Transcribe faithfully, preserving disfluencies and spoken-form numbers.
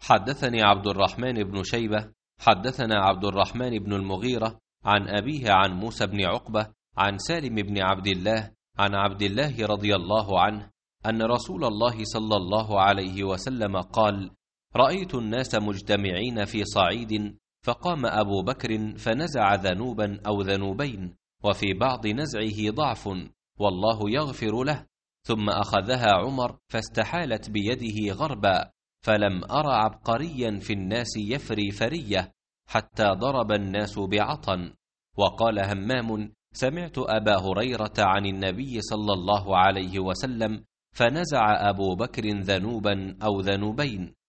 حدثني عبد الرحمن بن شيبة حدثنا عبد الرحمن بن المغيرة عن أبيه عن موسى بن عقبة عن سالم بن عبد الله عن عبد الله رضي الله عنه أن رسول الله صلى الله عليه وسلم قال: رأيت الناس مجتمعين في صعيد، فقام أبو بكر فنزع ذنوبا أو ذنوبين، وفي بعض نزعه ضعف والله يغفر له، ثم أخذها عمر فاستحالت بيده غربا، فلم أر عبقريا في الناس يفري فرية حتى ضرب الناس بعطن. وقال همام: سمعت أبا هريرة عن النبي صلى الله عليه وسلم فنزع أبو بكر ذنوبا أو ذنوبين،